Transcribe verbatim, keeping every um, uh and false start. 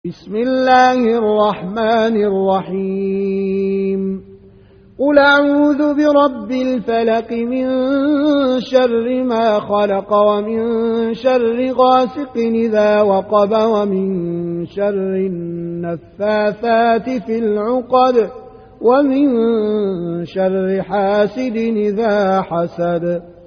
بسم الله الرحمن الرحيم قل أعوذ برب الفلق من شر ما خلق ومن شر غاسق إذا وقب ومن شر النفاثات في العقد ومن شر حاسد إذا حسد